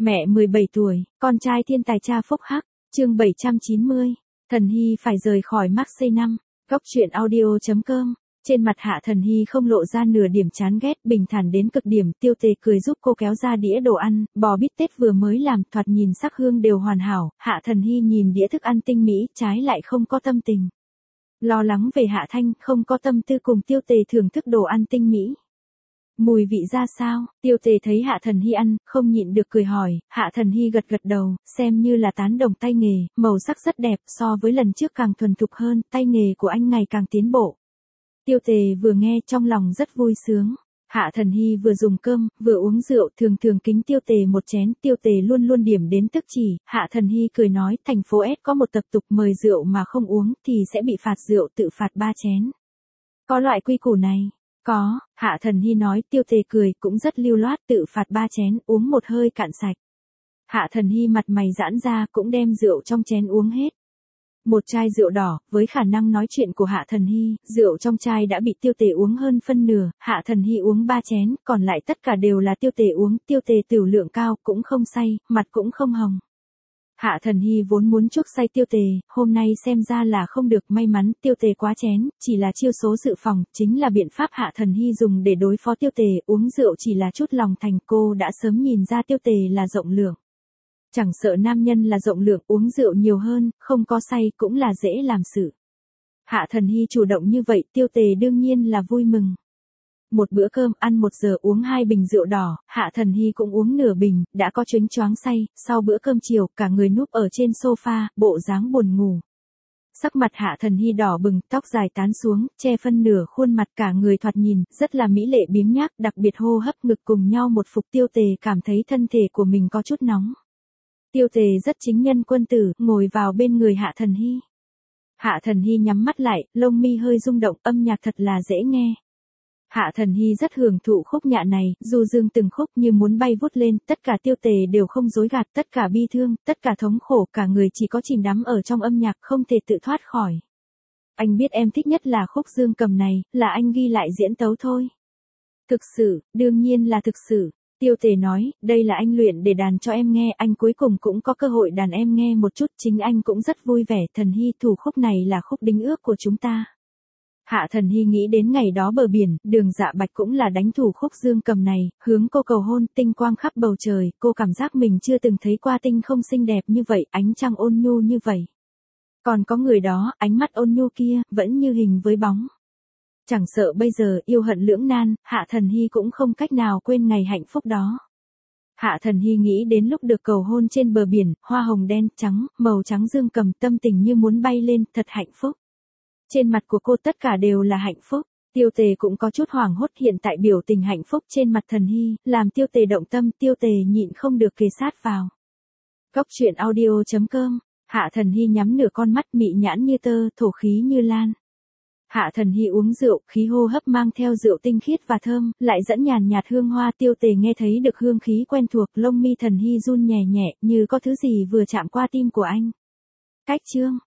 Mẹ 17 tuổi, con trai thiên tài cha phúc hắc, chương 790, Thần Hy phải rời khỏi Marseille năm, góc truyện audio.com. Trên mặt Hạ Thần Hy không lộ ra nửa điểm chán ghét, bình thản đến cực điểm. Tiêu Tề cười giúp cô kéo ra đĩa đồ ăn, bò bít tết vừa mới làm, thoạt nhìn sắc hương đều hoàn hảo. Hạ Thần Hy nhìn đĩa thức ăn tinh mỹ, trái lại không có tâm tình lo lắng về Hạ Thanh, không có tâm tư cùng Tiêu Tề thưởng thức đồ ăn tinh mỹ. Mùi vị ra sao? Tiêu Tề thấy Hạ Thần Hy ăn, không nhịn được cười hỏi. Hạ Thần Hy gật gật đầu, xem như là tán đồng tay nghề, màu sắc rất đẹp, so với lần trước càng thuần thục hơn, tay nghề của anh ngày càng tiến bộ. Tiêu Tề vừa nghe trong lòng rất vui sướng. Hạ Thần Hy vừa dùng cơm, vừa uống rượu, thường thường kính Tiêu Tề một chén, Tiêu Tề luôn luôn điểm đến tức chỉ. Hạ Thần Hy cười nói, thành phố S có một tập tục mời rượu mà không uống thì sẽ bị phạt rượu, tự phạt 3 chén. Có loại quy củ này? Có, Hạ Thần Hy nói. Tiêu Tề cười, cũng rất lưu loát, tự phạt 3 chén, uống một hơi cạn sạch. Hạ Thần Hy mặt mày giãn ra, cũng đem rượu trong chén uống hết. Một chai rượu đỏ, với khả năng nói chuyện của Hạ Thần Hy, rượu trong chai đã bị Tiêu Tề uống hơn phân nửa. Hạ Thần Hy uống 3 chén, còn lại tất cả đều là Tiêu Tề uống. Tiêu Tề tửu lượng cao, cũng không say, mặt cũng không hồng. Hạ Thần Hy vốn muốn chuốc say Tiêu Tề, hôm nay xem ra là không được, may mắn Tiêu Tề quá chén, chỉ là chiêu số dự phòng, chính là biện pháp Hạ Thần Hy dùng để đối phó Tiêu Tề. Uống rượu chỉ là chút lòng thành, cô đã sớm nhìn ra Tiêu Tề là rộng lượng. Chẳng sợ nam nhân là rộng lượng, uống rượu nhiều hơn, không có say cũng là dễ làm sự. Hạ Thần Hy chủ động như vậy, Tiêu Tề đương nhiên là vui mừng. Một bữa cơm, ăn 1 giờ uống 2 bình rượu đỏ, Hạ Thần Hy cũng uống nửa bình, đã có choáng choáng say. Sau bữa cơm chiều, cả người núp ở trên sofa, bộ dáng buồn ngủ. Sắc mặt Hạ Thần Hy đỏ bừng, tóc dài tán xuống, che phân nửa khuôn mặt, cả người thoạt nhìn rất là mỹ lệ biếng nhác, đặc biệt hô hấp ngực cùng nhau một phục. Tiêu Tề cảm thấy thân thể của mình có chút nóng. Tiêu Tề rất chính nhân quân tử, ngồi vào bên người Hạ Thần Hy. Hạ Thần Hy nhắm mắt lại, lông mi hơi rung động, âm nhạc thật là dễ nghe. Hạ Thần Hy rất hưởng thụ khúc nhạc này, du dương từng khúc như muốn bay vút lên, tất cả Tiêu Tề đều không dối gạt, tất cả bi thương, tất cả thống khổ, cả người chỉ có chìm đắm ở trong âm nhạc, không thể tự thoát khỏi. Anh biết em thích nhất là khúc dương cầm này, là anh ghi lại diễn tấu thôi. Thực sự, đương nhiên là thực sự. Tiêu Tề nói, đây là anh luyện để đàn cho em nghe, anh cuối cùng cũng có cơ hội đàn em nghe một chút, chính anh cũng rất vui vẻ. Thần Hy, thủ khúc này là khúc đính ước của chúng ta. Hạ Thần Hy nghĩ đến ngày đó bờ biển, Đường Dạ Bạch cũng là đánh thủ khúc dương cầm này, hướng cô cầu hôn, tinh quang khắp bầu trời, cô cảm giác mình chưa từng thấy qua tinh không xinh đẹp như vậy, ánh trăng ôn nhu như vậy. Còn có người đó, ánh mắt ôn nhu kia, vẫn như hình với bóng. Chẳng sợ bây giờ yêu hận lưỡng nan, Hạ Thần Hy cũng không cách nào quên ngày hạnh phúc đó. Hạ Thần Hy nghĩ đến lúc được cầu hôn trên bờ biển, hoa hồng đen, trắng, màu trắng dương cầm, tâm tình như muốn bay lên, thật hạnh phúc. Trên mặt của cô tất cả đều là hạnh phúc. Tiêu Tề cũng có chút hoảng hốt, hiện tại biểu tình hạnh phúc trên mặt Thần Hy, làm Tiêu Tề động tâm, Tiêu Tề nhịn không được kề sát vào. Góc truyện audio.com. Hạ Thần Hy nhắm nửa con mắt, mị nhãn như tơ, thổ khí như lan. Hạ Thần Hy uống rượu, khí hô hấp mang theo rượu tinh khiết và thơm, lại dẫn nhàn nhạt hương hoa. Tiêu Tề nghe thấy được hương khí quen thuộc, lông mi Thần Hy run nhẹ nhẹ, như có thứ gì vừa chạm qua tim của anh. Cách chương.